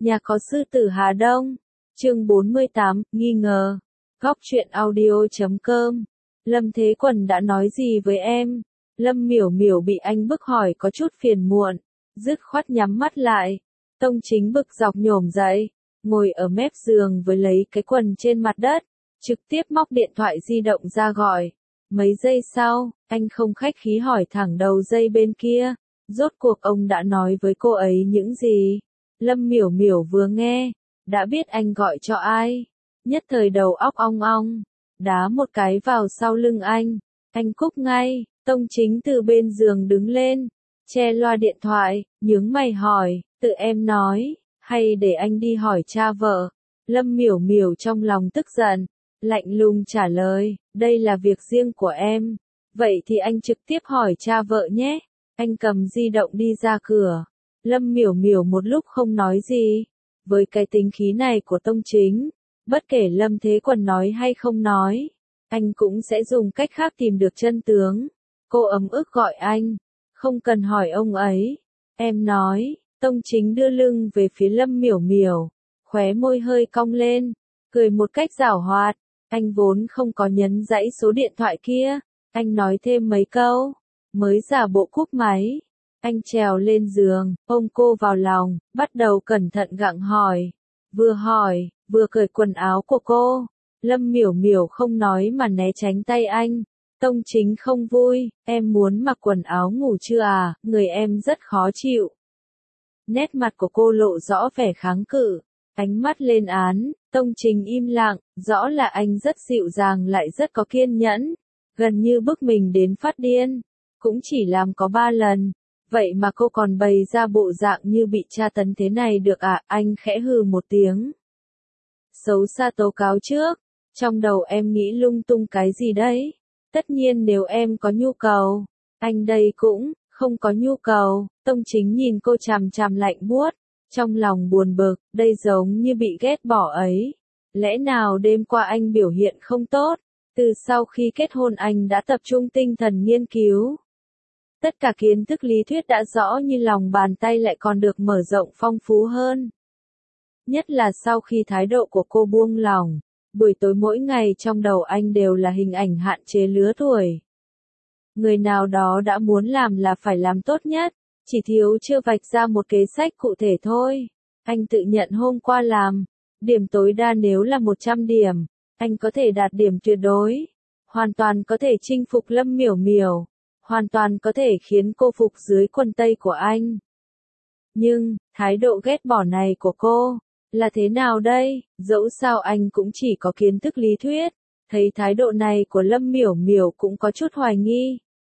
Nhà có sư tử Hà Đông. Chương 48, nghi ngờ. Góc truyện audio.com. Lâm Thế Quần đã nói gì với em? Lâm Miểu Miểu bị anh bức hỏi có chút phiền muộn, dứt khoát nhắm mắt lại. Tông Chính bực dọc nhổm dậy, ngồi ở mép giường với lấy cái quần trên mặt đất, trực tiếp móc điện thoại di động ra gọi. Mấy giây sau, anh không khách khí hỏi thẳng đầu dây bên kia, rốt cuộc ông đã nói với cô ấy những gì? Lâm Miểu Miểu vừa nghe, đã biết anh gọi cho ai, nhất thời đầu óc ong ong, đá một cái vào sau lưng anh cúp ngay. Tông Chính từ bên giường đứng lên, che loa điện thoại, nhướng mày hỏi, tự em nói, hay để anh đi hỏi cha vợ? Lâm Miểu Miểu trong lòng tức giận, lạnh lùng trả lời, đây là việc riêng của em, vậy thì anh trực tiếp hỏi cha vợ nhé. Anh cầm di động đi ra cửa. Lâm Miểu Miểu một lúc không nói gì. Với cái tính khí này của Tông Chính, bất kể Lâm Thế Quần nói hay không nói, anh cũng sẽ dùng cách khác tìm được chân tướng. Cô ấm ức gọi anh, không cần hỏi ông ấy. Em nói. Tông Chính đưa lưng về phía Lâm Miểu Miểu, khóe môi hơi cong lên, cười một cách giảo hoạt. Anh vốn không có nhấn dãy số điện thoại kia, anh nói thêm mấy câu, mới giả bộ cúp máy. Anh trèo lên giường, ôm cô vào lòng, bắt đầu cẩn thận gặng hỏi, vừa cởi quần áo của cô. Lâm Miểu Miểu không nói mà né tránh tay anh. Tông Chính không vui, em muốn mặc quần áo ngủ chưa à, người em rất khó chịu. Nét mặt của cô lộ rõ vẻ kháng cự, ánh mắt lên án. Tông Chính im lặng, rõ là anh rất dịu dàng lại rất có kiên nhẫn, gần như bức mình đến phát điên. Cũng chỉ làm có 3 lần, vậy mà cô còn bày ra bộ dạng như bị tra tấn thế này được à? Anh khẽ hừ một tiếng. Xấu xa tố cáo trước, trong đầu em nghĩ lung tung cái gì đấy? Tất nhiên nếu em có nhu cầu, anh đây cũng không có nhu cầu. Tông Chính nhìn cô chằm chằm lạnh buốt, trong lòng buồn bực, đây giống như bị ghét bỏ ấy. Lẽ nào đêm qua anh biểu hiện không tốt? Từ sau khi kết hôn anh đã tập trung tinh thần nghiên cứu. Tất cả kiến thức lý thuyết đã rõ như lòng bàn tay lại còn được mở rộng phong phú hơn. Nhất là sau khi thái độ của cô buông lỏng, buổi tối mỗi ngày trong đầu anh đều là hình ảnh hạn chế lứa tuổi. Người nào đó đã muốn làm là phải làm tốt nhất, chỉ thiếu chưa vạch ra một kế sách cụ thể thôi. Anh tự nhận hôm qua làm, điểm tối đa nếu là 100 điểm, anh có thể đạt điểm tuyệt đối. Hoàn toàn có thể chinh phục Lâm Miểu Miểu, hoàn toàn có thể khiến cô phục dưới quần tây của anh. Nhưng, thái độ ghét bỏ này của cô, là thế nào đây? Dẫu sao anh cũng chỉ có kiến thức lý thuyết, thấy thái độ này của Lâm Miểu Miểu cũng có chút hoài nghi.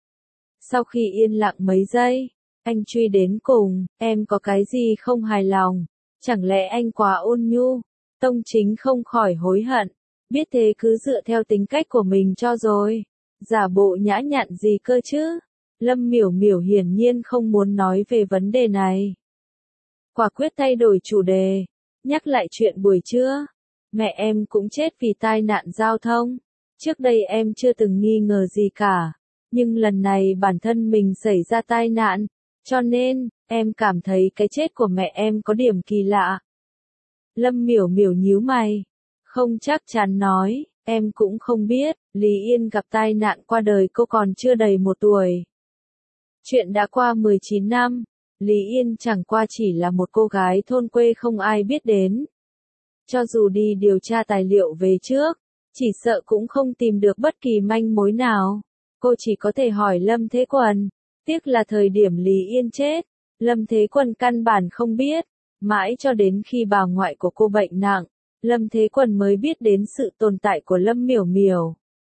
Sau khi yên lặng mấy giây, anh truy đến cùng, em có cái gì không hài lòng? Chẳng lẽ anh quá ôn nhu? Tông Chính không khỏi hối hận, biết thế cứ dựa theo tính cách của mình cho rồi. Giả bộ nhã nhặn gì cơ chứ? Lâm Miểu Miểu hiển nhiên không muốn nói về vấn đề này. Quả quyết thay đổi chủ đề, nhắc lại chuyện buổi trưa. Mẹ em cũng chết vì tai nạn giao thông. Trước đây em chưa từng nghi ngờ gì cả, nhưng lần này bản thân mình xảy ra tai nạn, cho nên, em cảm thấy cái chết của mẹ em có điểm kỳ lạ. Lâm Miểu Miểu nhíu mày, không chắc chắn nói, em cũng không biết, Lý Yên gặp tai nạn qua đời cô còn chưa đầy 1 tuổi. Chuyện đã qua 19 năm, Lý Yên chẳng qua chỉ là một cô gái thôn quê không ai biết đến. Cho dù đi điều tra tài liệu về trước, chỉ sợ cũng không tìm được bất kỳ manh mối nào. Cô chỉ có thể hỏi Lâm Thế Quần. Tiếc là thời điểm Lý Yên chết, Lâm Thế Quần căn bản không biết. Mãi cho đến khi bà ngoại của cô bệnh nặng, Lâm Thế Quần mới biết đến sự tồn tại của Lâm Miểu Miểu.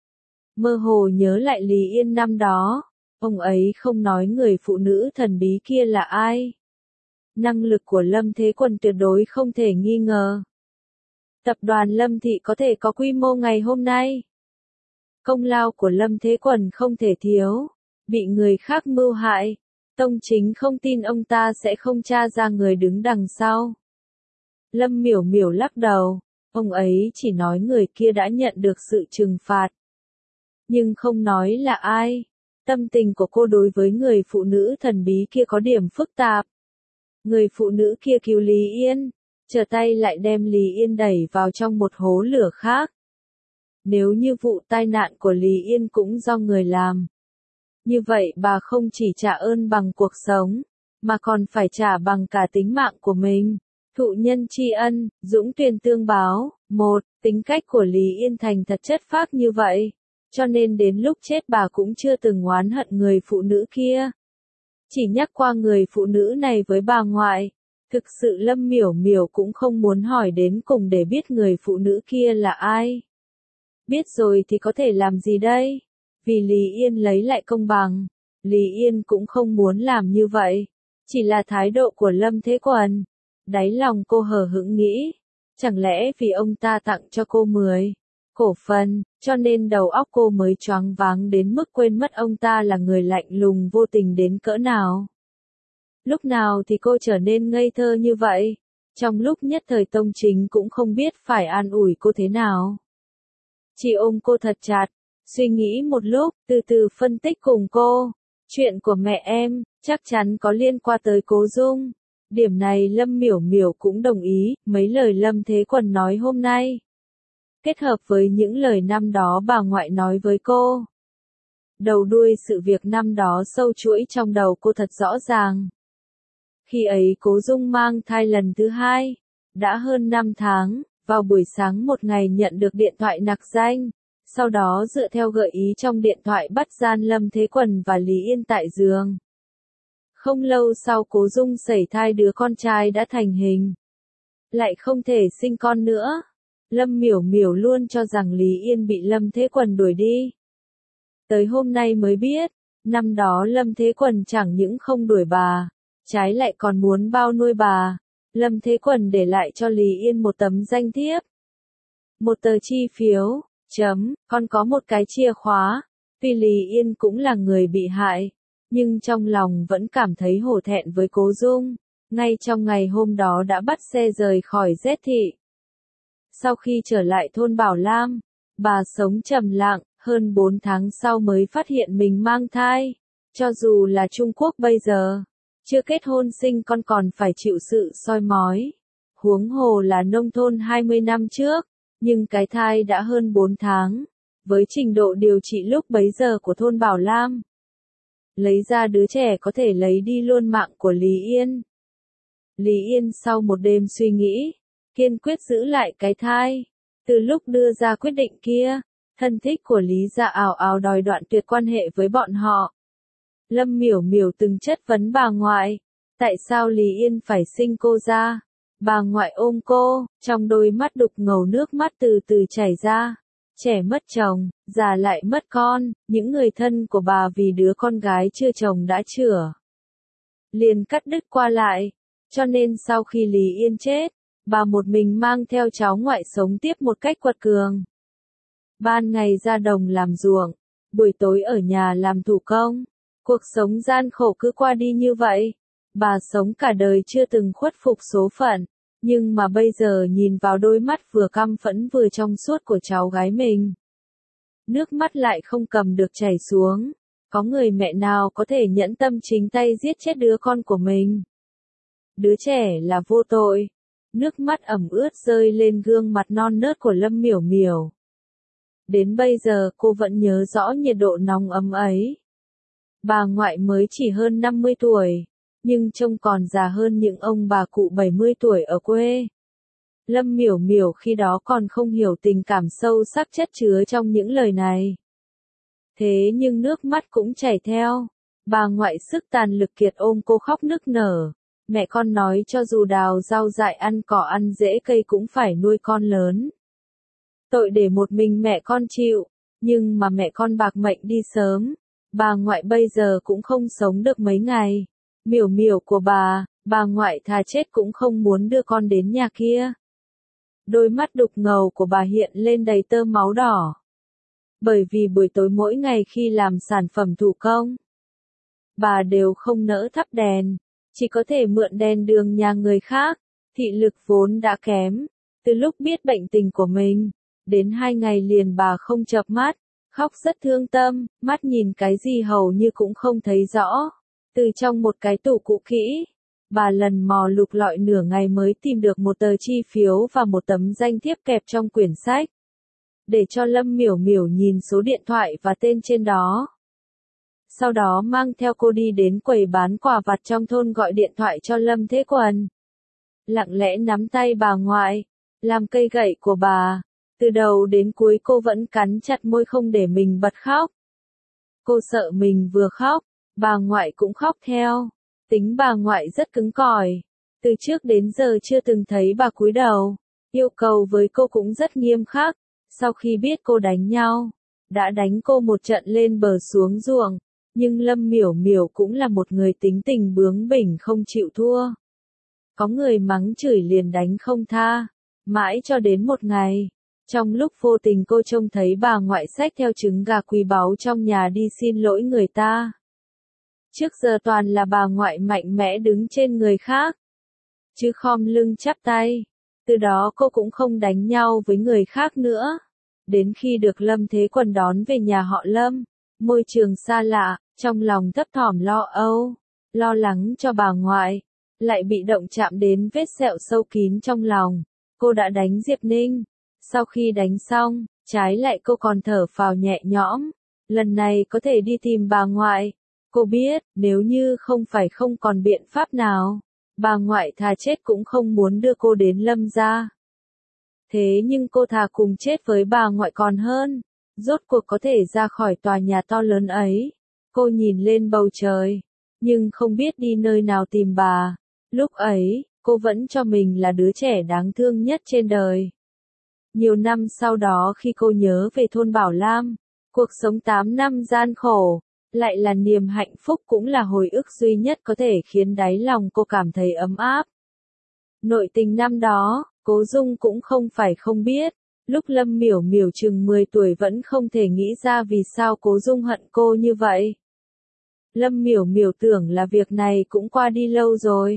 Mơ hồ nhớ lại Lý Yên năm đó, ông ấy không nói người phụ nữ thần bí kia là ai. Năng lực của Lâm Thế Quần tuyệt đối không thể nghi ngờ. Tập đoàn Lâm Thị có thể có quy mô ngày hôm nay. Công lao của Lâm Thế Quần không thể thiếu, bị người khác mưu hại. Tông Chính không tin ông ta sẽ không tra ra người đứng đằng sau. Lâm Miểu Miểu lắc đầu, ông ấy chỉ nói người kia đã nhận được sự trừng phạt. Nhưng không nói là ai. Tâm tình của cô đối với người phụ nữ thần bí kia có điểm phức tạp. Người phụ nữ kia cứu Lý Yên, trở tay lại đem Lý Yên đẩy vào trong một hố lửa khác. Nếu như vụ tai nạn của Lý Yên cũng do người làm, như vậy bà không chỉ trả ơn bằng cuộc sống, mà còn phải trả bằng cả tính mạng của mình. Thụ nhân tri ân, dũng tuyên tương báo. Một, tính cách của Lý Yên thành thật chất phác như vậy, cho nên đến lúc chết bà cũng chưa từng oán hận người phụ nữ kia. Chỉ nhắc qua người phụ nữ này với bà ngoại. Thực sự Lâm Miểu Miểu cũng không muốn hỏi đến cùng để biết người phụ nữ kia là ai. Biết rồi thì có thể làm gì đây? Vì Lý Yên lấy lại công bằng, Lý Yên cũng không muốn làm như vậy. Chỉ là thái độ của Lâm Thế Quần. Đáy lòng cô hờ hững nghĩ, chẳng lẽ vì ông ta tặng cho cô 10 cổ phần, cho nên đầu óc cô mới choáng váng đến mức quên mất ông ta là người lạnh lùng vô tình đến cỡ nào. Lúc nào thì cô trở nên ngây thơ như vậy? Trong lúc nhất thời Tông Chính cũng không biết phải an ủi cô thế nào. Chỉ ôm cô thật chặt, suy nghĩ một lúc, từ từ phân tích cùng cô. Chuyện của mẹ em, chắc chắn có liên quan tới Cố Dung. Điểm này Lâm Miểu Miểu cũng đồng ý, mấy lời Lâm Thế Quần nói hôm nay. Kết hợp với những lời năm đó bà ngoại nói với cô. Đầu đuôi sự việc năm đó sâu chuỗi trong đầu cô thật rõ ràng. Khi ấy Cố Dung mang thai lần thứ 2, đã hơn 5 tháng, vào buổi sáng một ngày nhận được điện thoại nặc danh, sau đó dựa theo gợi ý trong điện thoại bắt gian Lâm Thế Quần và Lý Yên tại giường. Không lâu sau Cố Dung sẩy thai đứa con trai đã thành hình. Lại không thể sinh con nữa. Lâm Miểu Miểu luôn cho rằng Lý Yên bị Lâm Thế Quần đuổi đi. Tới hôm nay mới biết, năm đó Lâm Thế Quần chẳng những không đuổi bà, trái lại còn muốn bao nuôi bà. Lâm Thế Quần để lại cho Lý Yên một tấm danh thiếp, một tờ chi phiếu, còn có một cái chìa khóa. Tuy Lý Yên cũng là người bị hại, nhưng trong lòng vẫn cảm thấy hổ thẹn với Cố Dung. Ngay trong ngày hôm đó đã bắt xe rời khỏi Z thị. Sau khi trở lại thôn Bảo Lam, bà sống trầm lặng, hơn 4 tháng sau mới phát hiện mình mang thai. Cho dù là Trung Quốc bây giờ, chưa kết hôn sinh con còn phải chịu sự soi mói. Huống hồ là nông thôn 20 năm trước, nhưng cái thai đã hơn 4 tháng. Với trình độ điều trị lúc bấy giờ của thôn Bảo Lam, lấy ra đứa trẻ có thể lấy đi luôn mạng của Lý Yên. Lý Yên sau một đêm suy nghĩ, kiên quyết giữ lại cái thai. Từ lúc đưa ra quyết định kia, thân thích của Lý gia ào ào đòi đoạn tuyệt quan hệ với bọn họ. Lâm Miểu Miểu từng chất vấn bà ngoại, tại sao Lý Yên phải sinh cô ra? Bà ngoại ôm cô, trong đôi mắt đục ngầu nước mắt từ từ chảy ra. Trẻ mất chồng, già lại mất con, những người thân của bà vì đứa con gái chưa chồng đã chửa liền cắt đứt qua lại. Cho nên sau khi Lý Yên chết, bà một mình mang theo cháu ngoại sống tiếp một cách quật cường. Ban ngày ra đồng làm ruộng, buổi tối ở nhà làm thủ công. Cuộc sống gian khổ cứ qua đi như vậy. Bà sống cả đời chưa từng khuất phục số phận, nhưng mà bây giờ nhìn vào đôi mắt vừa căm phẫn vừa trong suốt của cháu gái mình, nước mắt lại không cầm được chảy xuống. Có người mẹ nào có thể nhẫn tâm chính tay giết chết đứa con của mình? Đứa trẻ là vô tội. Nước mắt ẩm ướt rơi lên gương mặt non nớt của Lâm Miểu Miểu. Đến bây giờ cô vẫn nhớ rõ nhiệt độ nóng ấm ấy. Bà ngoại mới chỉ hơn 50 tuổi, nhưng trông còn già hơn những ông bà cụ 70 tuổi ở quê. Lâm Miểu Miểu khi đó còn không hiểu tình cảm sâu sắc chất chứa trong những lời này. Thế nhưng nước mắt cũng chảy theo. Bà ngoại sức tàn lực kiệt ôm cô khóc nức nở. Mẹ con nói cho dù đào rau dại ăn cỏ ăn rễ cây cũng phải nuôi con lớn. Tội để một mình mẹ con chịu, nhưng mà mẹ con bạc mệnh đi sớm. Bà ngoại bây giờ cũng không sống được mấy ngày. Miểu Miểu của bà ngoại thà chết cũng không muốn đưa con đến nhà kia. Đôi mắt đục ngầu của bà hiện lên đầy tơ máu đỏ. Bởi vì buổi tối mỗi ngày khi làm sản phẩm thủ công, bà đều không nỡ thắp đèn, chỉ có thể mượn đèn đường nhà người khác. Thị lực vốn đã kém, từ lúc biết bệnh tình của mình, đến 2 ngày liền bà không chợp mắt, khóc rất thương tâm, mắt nhìn cái gì hầu như cũng không thấy rõ. Từ trong một cái tủ cũ kỹ, bà lần mò lục lọi nửa ngày mới tìm được một tờ chi phiếu và một tấm danh thiếp kẹp trong quyển sách. Để cho Lâm Miểu Miểu nhìn số điện thoại và tên trên đó. Sau đó mang theo cô đi đến quầy bán quà vặt trong thôn gọi điện thoại cho Lâm Thế Quần. Lặng lẽ nắm tay bà ngoại, làm cây gậy của bà. Từ đầu đến cuối cô vẫn cắn chặt môi không để mình bật khóc. Cô sợ mình vừa khóc, bà ngoại cũng khóc theo. Tính bà ngoại rất cứng cỏi. Từ trước đến giờ chưa từng thấy bà cúi đầu. Yêu cầu với cô cũng rất nghiêm khắc. Sau khi biết cô đánh nhau, đã đánh cô một trận lên bờ xuống ruộng. Nhưng Lâm Miểu Miểu cũng là một người tính tình bướng bỉnh không chịu thua. Có người mắng chửi liền đánh không tha. Mãi cho đến một ngày, trong lúc vô tình cô trông thấy bà ngoại xách theo trứng gà quý báu trong nhà đi xin lỗi người ta. Trước giờ toàn là bà ngoại mạnh mẽ đứng trên người khác, chứ khom lưng chắp tay. Từ đó cô cũng không đánh nhau với người khác nữa. Đến khi được Lâm Thế Quần đón về nhà họ Lâm, môi trường xa lạ, trong lòng thấp thỏm lo âu, lo lắng cho bà ngoại, lại bị động chạm đến vết sẹo sâu kín trong lòng. Cô đã đánh Diệp Ninh. Sau khi đánh xong, trái lại cô còn thở phào nhẹ nhõm. Lần này có thể đi tìm bà ngoại. Cô biết, nếu như không phải không còn biện pháp nào, bà ngoại thà chết cũng không muốn đưa cô đến Lâm gia. Thế nhưng cô thà cùng chết với bà ngoại còn hơn. Rốt cuộc có thể ra khỏi tòa nhà to lớn ấy. Cô nhìn lên bầu trời, nhưng không biết đi nơi nào tìm bà. Lúc ấy, cô vẫn cho mình là đứa trẻ đáng thương nhất trên đời. Nhiều năm sau đó khi cô nhớ về thôn Bảo Lam, cuộc sống 8 năm gian khổ, lại là niềm hạnh phúc cũng là hồi ức duy nhất có thể khiến đáy lòng cô cảm thấy ấm áp. Nội tình năm đó, Cố Dung cũng không phải không biết, lúc Lâm Miểu Miểu chừng 10 tuổi vẫn không thể nghĩ ra vì sao Cố Dung hận cô như vậy. Lâm Miểu Miểu tưởng là việc này cũng qua đi lâu rồi.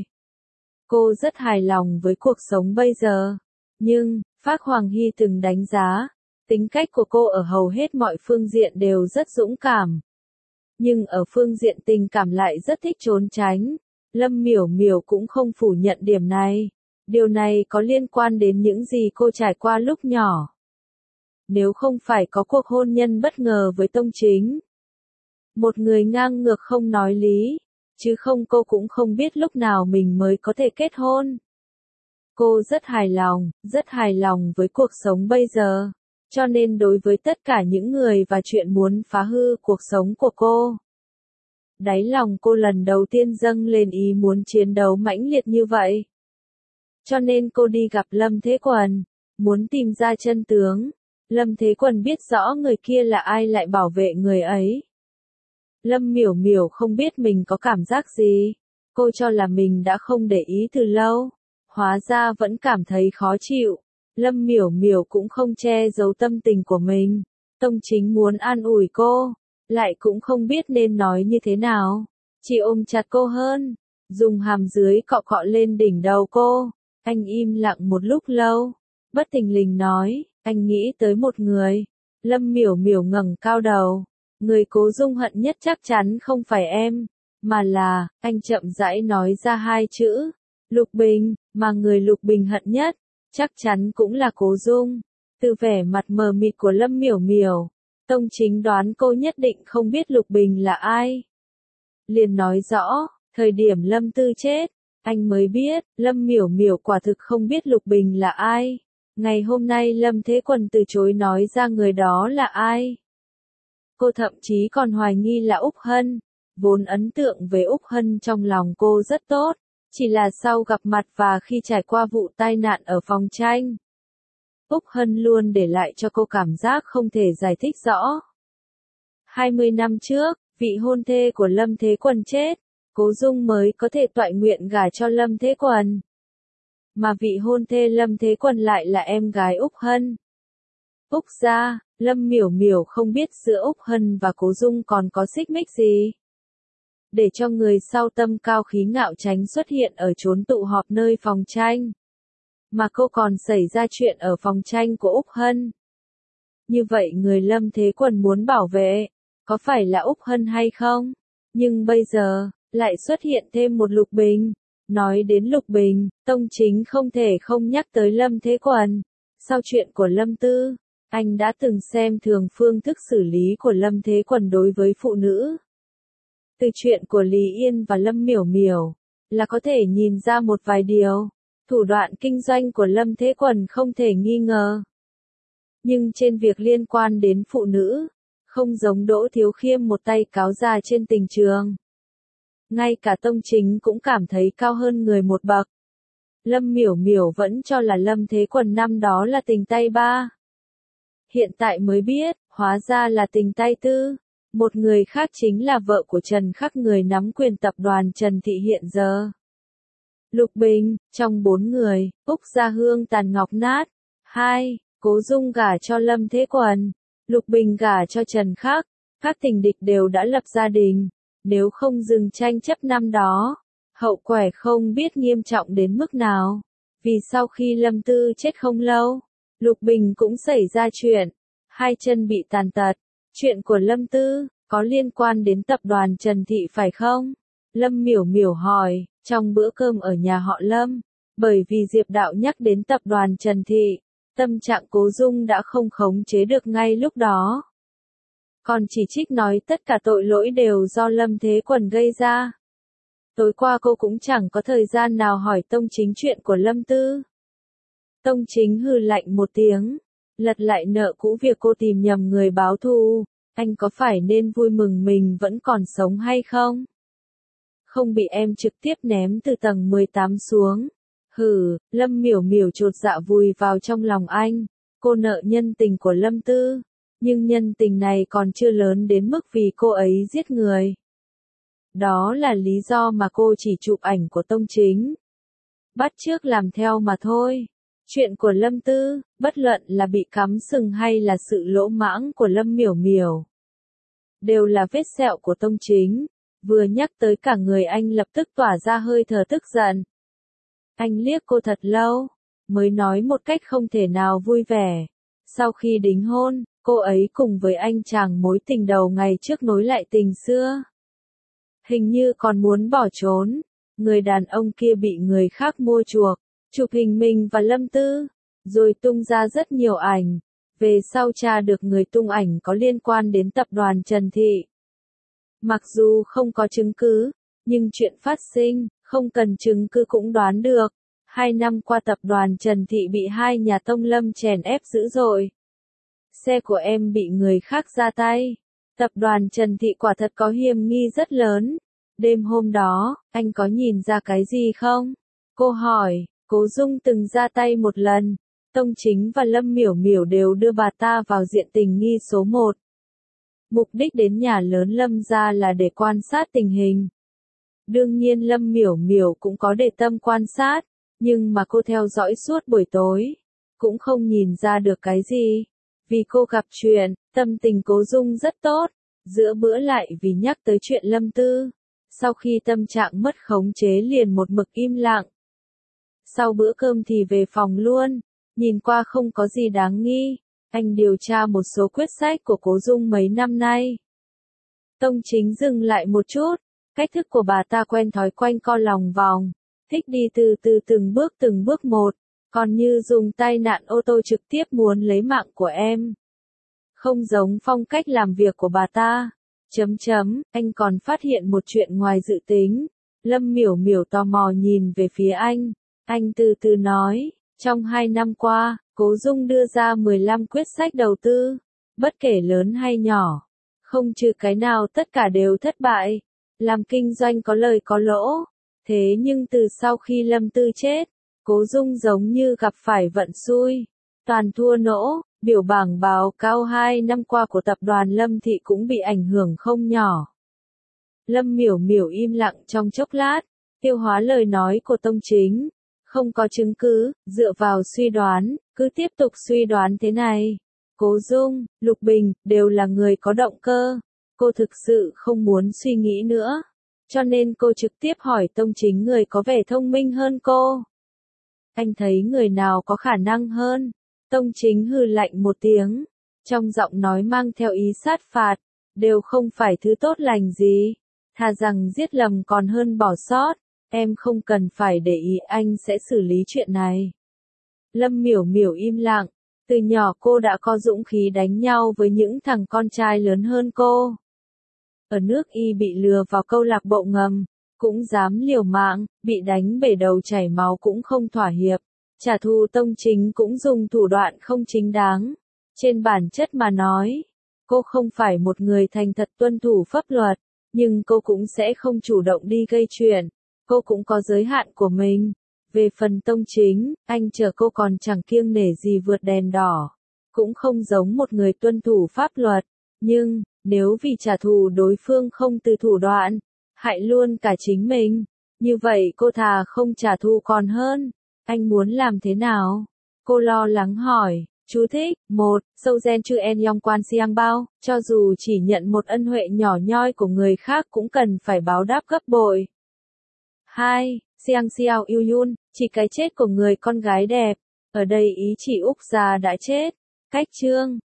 Cô rất hài lòng với cuộc sống bây giờ. Nhưng, Phác Hoàng Hy từng đánh giá, tính cách của cô ở hầu hết mọi phương diện đều rất dũng cảm. Nhưng ở phương diện tình cảm lại rất thích trốn tránh. Lâm Miểu Miểu cũng không phủ nhận điểm này. Điều này có liên quan đến những gì cô trải qua lúc nhỏ. Nếu không phải có cuộc hôn nhân bất ngờ với Tông Chính, một người ngang ngược không nói lý, chứ không cô cũng không biết lúc nào mình mới có thể kết hôn. Cô rất hài lòng với cuộc sống bây giờ, cho nên đối với tất cả những người và chuyện muốn phá hư cuộc sống của cô, đáy lòng cô lần đầu tiên dâng lên ý muốn chiến đấu mãnh liệt như vậy. Cho nên cô đi gặp Lâm Thế Quần, muốn tìm ra chân tướng. Lâm Thế Quần biết rõ người kia là ai lại bảo vệ người ấy. Lâm Miểu Miểu không biết mình có cảm giác gì. Cô cho là mình đã không để ý từ lâu. Hóa ra vẫn cảm thấy khó chịu. Lâm Miểu Miểu cũng không che giấu tâm tình của mình. Tông Chính muốn an ủi cô, lại cũng không biết nên nói như thế nào. Chỉ ôm chặt cô hơn, dùng hàm dưới cọ cọ lên đỉnh đầu cô. Anh im lặng một lúc lâu, bất thình lình nói, anh nghĩ tới một người. Lâm Miểu Miểu ngẩng cao đầu. Người Cố Dung hận nhất chắc chắn không phải em, mà là, anh chậm rãi nói ra hai chữ, Lục Bình, mà người Lục Bình hận nhất, chắc chắn cũng là Cố Dung. Từ vẻ mặt mờ mịt của Lâm Miểu Miểu, Tông Chính đoán cô nhất định không biết Lục Bình là ai. Liền nói rõ, thời điểm Lâm Tư chết, anh mới biết, Lâm Miểu Miểu quả thực không biết Lục Bình là ai. Ngày hôm nay Lâm Thế Quần từ chối nói ra người đó là ai. Cô thậm chí còn hoài nghi là Úc Hân. Vốn ấn tượng về Úc Hân trong lòng cô rất tốt, chỉ là sau gặp mặt và khi trải qua vụ tai nạn ở phòng tranh, Úc Hân luôn để lại cho cô cảm giác không thể giải thích rõ. 20 năm trước, vị hôn thê của Lâm Thế Quần chết, Cố Dung mới có thể toại nguyện gả cho Lâm Thế Quần. Mà vị hôn thê Lâm Thế Quần lại là em gái Úc Hân. Úc gia, Lâm Miểu Miểu không biết giữa Úc Hân và Cố Dung còn có xích mích gì. Để cho người sau tâm cao khí ngạo tránh xuất hiện ở chốn tụ họp nơi phòng tranh. Mà cô còn xảy ra chuyện ở phòng tranh của Úc Hân. Như vậy người Lâm Thế Quần muốn bảo vệ, có phải là Úc Hân hay không? Nhưng bây giờ, lại xuất hiện thêm một Lục Bình. Nói đến Lục Bình, Tông Chính không thể không nhắc tới Lâm Thế Quần. Sau chuyện của Lâm Tư, anh đã từng xem thường phương thức xử lý của Lâm Thế Quần đối với phụ nữ. Từ chuyện của Lý Yên và Lâm Miểu Miểu, là có thể nhìn ra một vài điều. Thủ đoạn kinh doanh của Lâm Thế Quần không thể nghi ngờ. Nhưng trên việc liên quan đến phụ nữ, không giống Đỗ Thiếu Khiêm một tay cáo già trên tình trường. Ngay cả Tông Chính cũng cảm thấy cao hơn người một bậc. Lâm Miểu Miểu vẫn cho là Lâm Thế Quần năm đó là tình tay ba. Hiện tại mới biết, hóa ra là tình tay tư. Một người khác chính là vợ của Trần Khắc, người nắm quyền tập đoàn Trần Thị hiện giờ. Lục Bình, trong 4 người, Úc Gia Hương tàn ngọc nát. 2. Cố Dung gả cho Lâm Thế Quần. Lục Bình gả cho Trần Khắc. Các tình địch đều đã lập gia đình. Nếu không dừng tranh chấp năm đó, hậu quả không biết nghiêm trọng đến mức nào. Vì sau khi Lâm Tư chết không lâu, Lục Bình cũng xảy ra chuyện. 2 chân bị tàn tật. Chuyện của Lâm Tư, có liên quan đến tập đoàn Trần Thị phải không? Lâm Miểu Miểu hỏi, trong bữa cơm ở nhà họ Lâm, bởi vì Diệp Đạo nhắc đến tập đoàn Trần Thị, tâm trạng Cố Dung đã không khống chế được ngay lúc đó. Còn chỉ trích nói tất cả tội lỗi đều do Lâm Thế Quần gây ra. Tối qua cô cũng chẳng có thời gian nào hỏi Tông Chính chuyện của Lâm Tư. Tông Chính hừ lạnh một tiếng, lật lại nợ cũ việc cô tìm nhầm người báo thù. Anh có phải nên vui mừng mình vẫn còn sống hay không? Không bị em trực tiếp ném từ tầng 18 xuống. Hừ, Lâm Miểu Miểu chột dạ vùi vào trong lòng anh. Cô nợ nhân tình của Lâm Tư, nhưng nhân tình này còn chưa lớn đến mức vì cô ấy giết người. Đó là lý do mà cô chỉ chụp ảnh của Tông Chính. Bắt chước làm theo mà thôi. Chuyện của Lâm Tư, bất luận là bị cắm sừng hay là sự lỗ mãng của Lâm Miểu Miểu, đều là vết sẹo của Tông Chính. Vừa nhắc tới cả người anh lập tức tỏa ra hơi thở tức giận. Anh liếc cô thật lâu, mới nói một cách không thể nào vui vẻ. Sau khi đính hôn, cô ấy cùng với anh chàng mối tình đầu ngày trước nối lại tình xưa. Hình như còn muốn bỏ trốn. Người đàn ông kia bị người khác mua chuộc, chụp hình mình và Lâm Tư, rồi tung ra rất nhiều ảnh. Về sau tra được người tung ảnh có liên quan đến tập đoàn Trần Thị. Mặc dù không có chứng cứ, nhưng chuyện phát sinh, không cần chứng cứ cũng đoán được. 2 năm qua tập đoàn Trần Thị bị 2 nhà Tông Lâm chèn ép dữ dội. Xe của em bị người khác ra tay. Tập đoàn Trần Thị quả thật có hiểm nghi rất lớn. Đêm hôm đó, anh có nhìn ra cái gì không? Cô hỏi. Cố Dung từng ra tay một lần. Tông Chính và Lâm Miểu Miểu đều đưa bà ta vào diện tình nghi số 1. Mục đích đến nhà lớn Lâm gia là để quan sát tình hình. Đương nhiên Lâm Miểu Miểu cũng có để tâm quan sát, nhưng mà cô theo dõi suốt buổi tối, cũng không nhìn ra được cái gì. Vì cô gặp chuyện, tâm tình Cố Dung rất tốt, giữa bữa lại vì nhắc tới chuyện Lâm Tư. Sau khi tâm trạng mất khống chế liền một mực im lặng. Sau bữa cơm thì về phòng luôn, nhìn qua không có gì đáng nghi. Anh điều tra một số quyết sách của Cố Dung mấy năm nay. Tông Chính dừng lại một chút, cách thức của bà ta quen thói quanh co lòng vòng, thích đi từ từ từng bước một, còn như dùng tai nạn ô tô trực tiếp muốn lấy mạng của em. Không giống phong cách làm việc của bà ta. Anh còn phát hiện một chuyện ngoài dự tính. Lâm Miểu Miểu tò mò nhìn về phía anh. Anh từ từ nói, trong 2 năm qua, Cố Dung đưa ra 15 quyết sách đầu tư, bất kể lớn hay nhỏ, không trừ cái nào tất cả đều thất bại. Làm kinh doanh có lời có lỗ. Thế nhưng từ sau khi Lâm Tư chết, Cố Dung giống như gặp phải vận xui, toàn thua nỗ. Biểu bảng báo cáo 2 năm qua của tập đoàn Lâm Thị cũng bị ảnh hưởng không nhỏ. Lâm Miểu Miểu im lặng trong chốc lát, tiêu hóa lời nói của Tông Chính. Không có chứng cứ, dựa vào suy đoán, cứ tiếp tục suy đoán thế này. Cố Dung, Lục Bình, đều là người có động cơ. Cô thực sự không muốn suy nghĩ nữa. Cho nên cô trực tiếp hỏi Tông Chính người có vẻ thông minh hơn cô. Anh thấy người nào có khả năng hơn? Tông Chính hừ lạnh một tiếng. Trong giọng nói mang theo ý sát phạt. Đều không phải thứ tốt lành gì. Thà rằng giết lầm còn hơn bỏ sót. Em không cần phải để ý, anh sẽ xử lý chuyện này. Lâm Miểu Miểu im lặng. Từ nhỏ cô đã có dũng khí đánh nhau với những thằng con trai lớn hơn cô. Ở nước Y bị lừa vào câu lạc bộ ngầm, cũng dám liều mạng, bị đánh bể đầu chảy máu cũng không thỏa hiệp. Trả thù Tông Chính cũng dùng thủ đoạn không chính đáng. Trên bản chất mà nói, cô không phải một người thành thật tuân thủ pháp luật, nhưng cô cũng sẽ không chủ động đi gây chuyện. Cô cũng có giới hạn của mình. Về phần Tông Chính, anh chờ cô còn chẳng kiêng nể gì vượt đèn đỏ. Cũng không giống một người tuân thủ pháp luật. Nhưng, nếu vì trả thù đối phương không từ thủ đoạn, hại luôn cả chính mình, như vậy cô thà không trả thù còn hơn. Anh muốn làm thế nào? Cô lo lắng hỏi. Chú thích, 1. Sâu gen chư en yong quan siang bao, cho dù chỉ nhận một ân huệ nhỏ nhoi của người khác cũng cần phải báo đáp gấp bội. 2. Siang xiao yêu yun, chỉ cái chết của người con gái đẹp. Ở đây ý chỉ Úc già đã chết. Cách chương